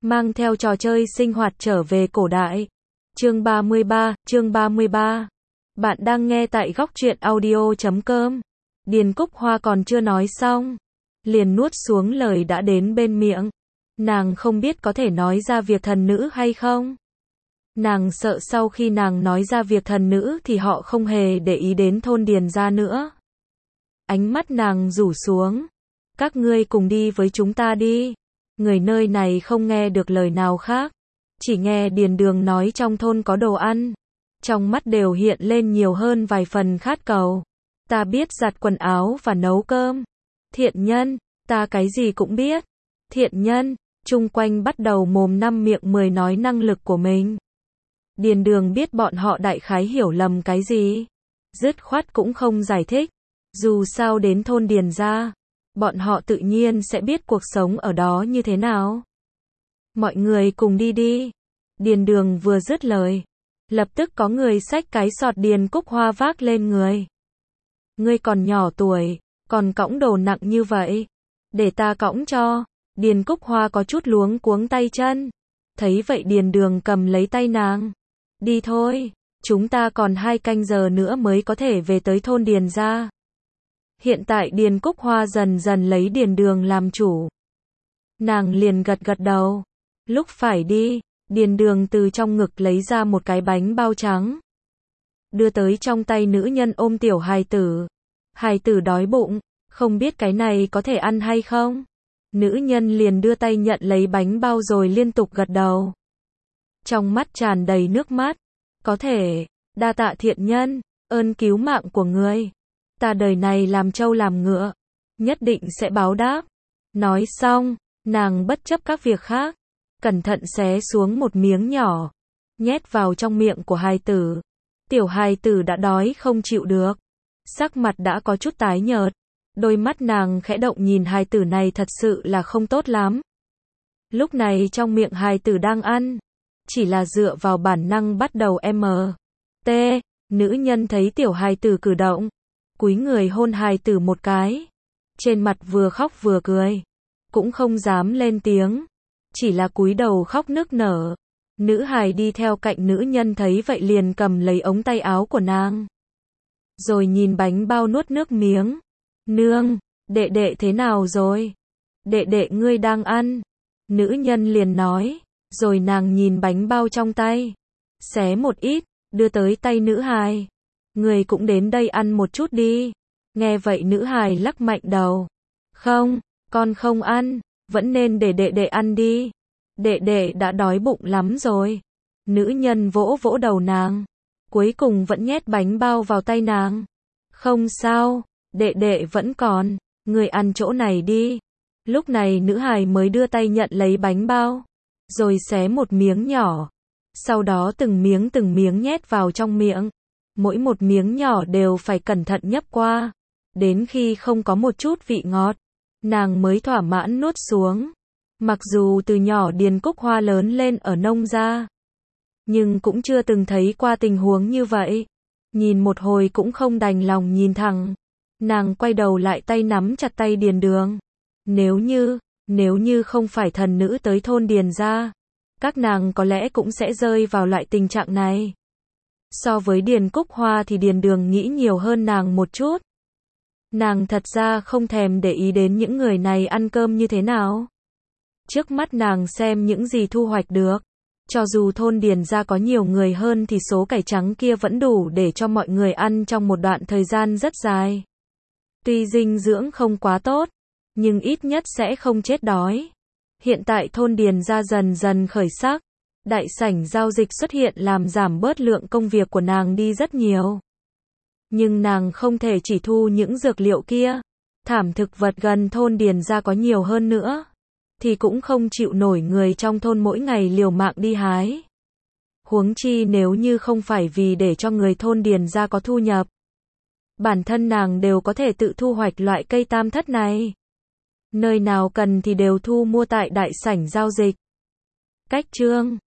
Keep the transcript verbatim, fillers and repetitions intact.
mang theo trò chơi sinh hoạt trở về cổ đại. Chương ba mươi ba, chương ba mươi ba. Bạn đang nghe tại góc truyện audio chấm com. Điền Cúc Hoa còn chưa nói xong, liền nuốt xuống lời đã đến bên miệng. Nàng không biết có thể nói ra việc thần nữ hay không. Nàng sợ sau khi nàng nói ra việc thần nữ thì họ không hề để ý đến thôn Điền gia nữa. Ánh mắt nàng rủ xuống. Các ngươi cùng đi với chúng ta đi. Người nơi này không nghe được lời nào khác. Chỉ nghe Điền Đường nói trong thôn có đồ ăn. Trong mắt đều hiện lên nhiều hơn vài phần khát cầu. Ta biết giặt quần áo và nấu cơm. Thiện nhân, ta cái gì cũng biết. Thiện nhân, chung quanh bắt đầu mồm năm miệng mười nói năng lực của mình. Điền Đường biết bọn họ đại khái hiểu lầm cái gì. Dứt khoát cũng không giải thích. Dù sao đến thôn Điền gia, bọn họ tự nhiên sẽ biết cuộc sống ở đó như thế nào. Mọi người cùng đi đi. Điền Đường vừa dứt lời, lập tức có người xách cái sọt Điền Cúc Hoa vác lên người. Ngươi còn nhỏ tuổi, còn cõng đồ nặng như vậy. Để ta cõng cho. Điền Cúc Hoa có chút luống cuống tay chân. Thấy vậy Điền Đường cầm lấy tay nàng. Đi thôi, chúng ta còn hai canh giờ nữa mới có thể về tới thôn Điền gia. Hiện tại Điền Cúc Hoa dần dần lấy Điền Đường làm chủ. Nàng liền gật gật đầu. Lúc phải đi, Điền Đường từ trong ngực lấy ra một cái bánh bao trắng. Đưa tới trong tay nữ nhân ôm tiểu hài tử. Hài tử đói bụng, không biết cái này có thể ăn hay không? Nữ nhân liền đưa tay nhận lấy bánh bao rồi liên tục gật đầu. Trong mắt tràn đầy nước mắt. Có thể, đa tạ thiện nhân, ơn cứu mạng của ngươi. Ta đời này làm trâu làm ngựa, nhất định sẽ báo đáp. Nói xong, nàng bất chấp các việc khác, cẩn thận xé xuống một miếng nhỏ, nhét vào trong miệng của hài tử. Tiểu hài tử đã đói không chịu được, sắc mặt đã có chút tái nhợt. Đôi mắt nàng khẽ động nhìn hài tử này thật sự là không tốt lắm. Lúc này trong miệng hài tử đang ăn, chỉ là dựa vào bản năng bắt đầu M. T. Nữ nhân thấy tiểu hài tử cử động, cúi người hôn hài tử một cái. Trên mặt vừa khóc vừa cười, cũng không dám lên tiếng, chỉ là cúi đầu khóc nức nở. Nữ hài đi theo cạnh nữ nhân thấy vậy liền cầm lấy ống tay áo của nàng, rồi nhìn bánh bao nuốt nước miếng. Nương, đệ đệ thế nào rồi? Đệ đệ ngươi đang ăn. Nữ nhân liền nói, rồi nàng nhìn bánh bao trong tay, xé một ít, đưa tới tay nữ hài. Người cũng đến đây ăn một chút đi. Nghe vậy nữ hài lắc mạnh đầu. Không, con không ăn, vẫn nên để đệ đệ ăn đi. Đệ đệ đã đói bụng lắm rồi. Nữ nhân vỗ vỗ đầu nàng, cuối cùng vẫn nhét bánh bao vào tay nàng. Không sao, đệ đệ vẫn còn, người ăn chỗ này đi. Lúc này nữ hài mới đưa tay nhận lấy bánh bao, rồi xé một miếng nhỏ. Sau đó từng miếng từng miếng nhét vào trong miệng. Mỗi một miếng nhỏ đều phải cẩn thận nhấp qua, đến khi không có một chút vị ngọt, nàng mới thỏa mãn nuốt xuống. Mặc dù từ nhỏ Điền Cúc Hoa lớn lên ở nông gia, nhưng cũng chưa từng thấy qua tình huống như vậy. Nhìn một hồi cũng không đành lòng nhìn thẳng. Nàng quay đầu lại tay nắm chặt tay Điền Đường. Nếu như, nếu như không phải thần nữ tới thôn Điền gia, các nàng có lẽ cũng sẽ rơi vào loại tình trạng này. So với Điền Cúc Hoa thì Điền Đường nghĩ nhiều hơn nàng một chút. Nàng thật ra không thèm để ý đến những người này ăn cơm như thế nào. Trước mắt nàng xem những gì thu hoạch được. Cho dù thôn Điền gia có nhiều người hơn thì số cải trắng kia vẫn đủ để cho mọi người ăn trong một đoạn thời gian rất dài. Tuy dinh dưỡng không quá tốt, nhưng ít nhất sẽ không chết đói. Hiện tại thôn Điền gia dần dần khởi sắc. Đại sảnh giao dịch xuất hiện làm giảm bớt lượng công việc của nàng đi rất nhiều. Nhưng nàng không thể chỉ thu những dược liệu kia. Thảm thực vật gần thôn Điền gia có nhiều hơn nữa, thì cũng không chịu nổi người trong thôn mỗi ngày liều mạng đi hái. Huống chi nếu như không phải vì để cho người thôn Điền gia có thu nhập, bản thân nàng đều có thể tự thu hoạch loại cây tam thất này. Nơi nào cần thì đều thu mua tại đại sảnh giao dịch. Cách chương